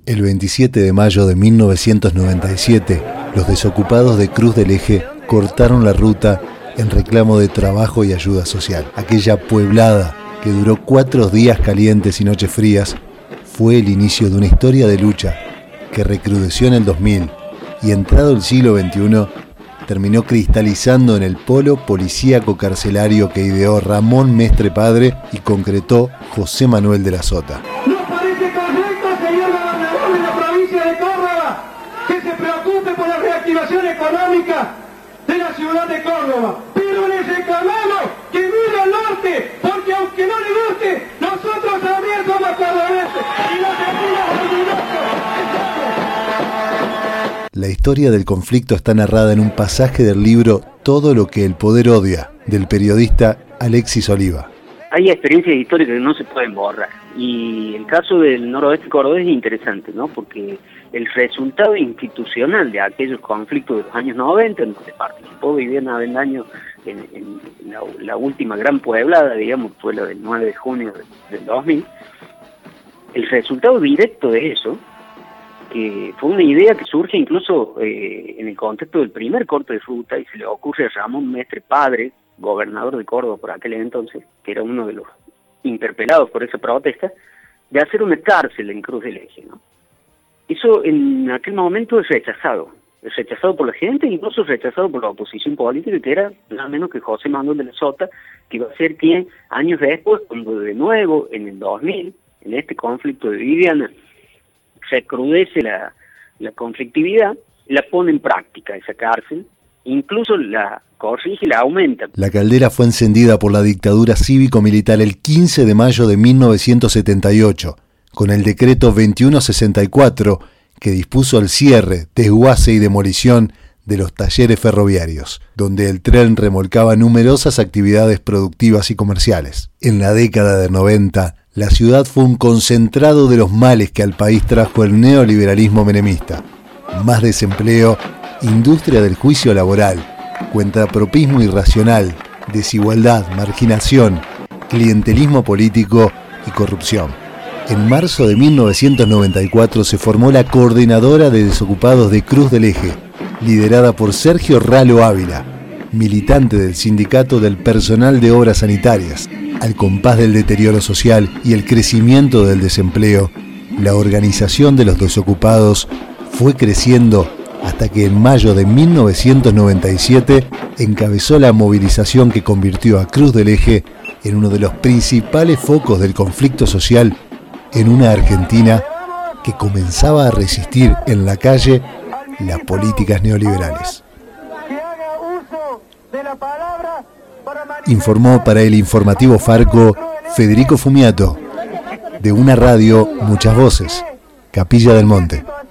El 27 de mayo de 1997, los desocupados de Cruz del Eje cortaron la ruta en reclamo de trabajo y ayuda social. Aquella pueblada que duró 4 días calientes y noches frías fue el inicio de una historia de lucha que recrudeció en el 2000 y, entrado el siglo XXI, terminó cristalizando en el polo policíaco carcelario que ideó Ramón Mestre Padre y concretó José Manuel de la Sota. ¿Nos parece correcto, señor gobernador de la provincia de Córdoba, que se preocupe por la reactivación económica de la ciudad de Córdoba? Pero les reclamamos que mire al norte, porque aunque no le guste, nosotros también somos cordobeses y nos sentimos orgullosos. La historia del conflicto está narrada en un pasaje del libro Todo lo que el poder odia, del periodista Alexis Oliva. Hay experiencias históricas que no se pueden borrar, y el caso del noroeste cordobés es interesante, ¿no? Porque el resultado institucional de aquellos conflictos de los años 90, en donde participó Viviana Avendaño en la última gran pueblada, digamos, fue la del 9 de junio del 2000, el resultado directo de eso, que fue una idea que surge incluso en el contexto del primer corte de fruta, y se le ocurre a Ramón Mestre Padre, gobernador de Córdoba por aquel entonces, que era uno de los interpelados por esa protesta, de hacer una cárcel en Cruz del Eje, ¿no? Eso en aquel momento es rechazado por la gente, incluso rechazado por la oposición política, que era nada menos que José Manuel de la Sota, que iba a ser quien, años después, cuando de nuevo, en el 2000, en este conflicto de Viviana, recrudece la conflictividad, la pone en práctica esa cárcel, incluso la corrige y la aumenta. La caldera fue encendida por la dictadura cívico-militar el 15 de mayo de 1978, con el decreto 2164, que dispuso el cierre, desguace y demolición de los talleres ferroviarios, donde el tren remolcaba numerosas actividades productivas y comerciales. En la década del 90, la ciudad fue un concentrado de los males que al país trajo el neoliberalismo menemista. Más desempleo, industria del juicio laboral, cuentapropismo irracional, desigualdad, marginación, clientelismo político y corrupción. En marzo de 1994 se formó la Coordinadora de Desocupados de Cruz del Eje, liderada por Sergio Ralo Ávila, militante del Sindicato del Personal de Obras Sanitarias. Al compás del deterioro social y el crecimiento del desempleo, la organización de los desocupados fue creciendo hasta que en mayo de 1997 encabezó la movilización que convirtió a Cruz del Eje en uno de los principales focos del conflicto social en una Argentina que comenzaba a resistir en la calle las políticas neoliberales. Informó para el informativo Farco Federico Fumiato, de una radio, muchas voces, Capilla del Monte.